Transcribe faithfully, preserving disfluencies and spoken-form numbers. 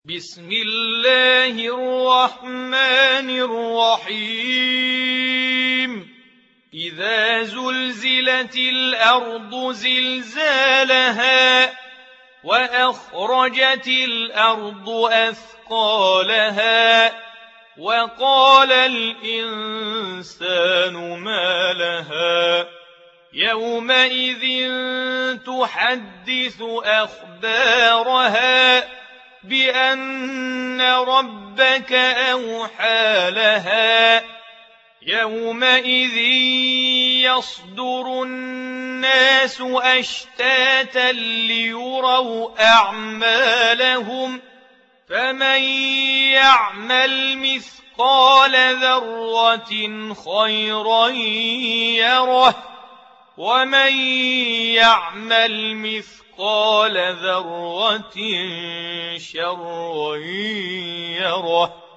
بسم الله الرحمن الرحيم إذا زلزلت الأرض زلزالها وأخرجت الأرض أثقالها وقال الإنسان ما لها يومئذ تحدث أخبارها بأن ربك أوحى لها يومئذ يصدر الناس أشتاتا ليروا أعمالهم فمن يعمل مثقال ذرة خيرا يره ومن يعمل مثقال ذرة شرا يره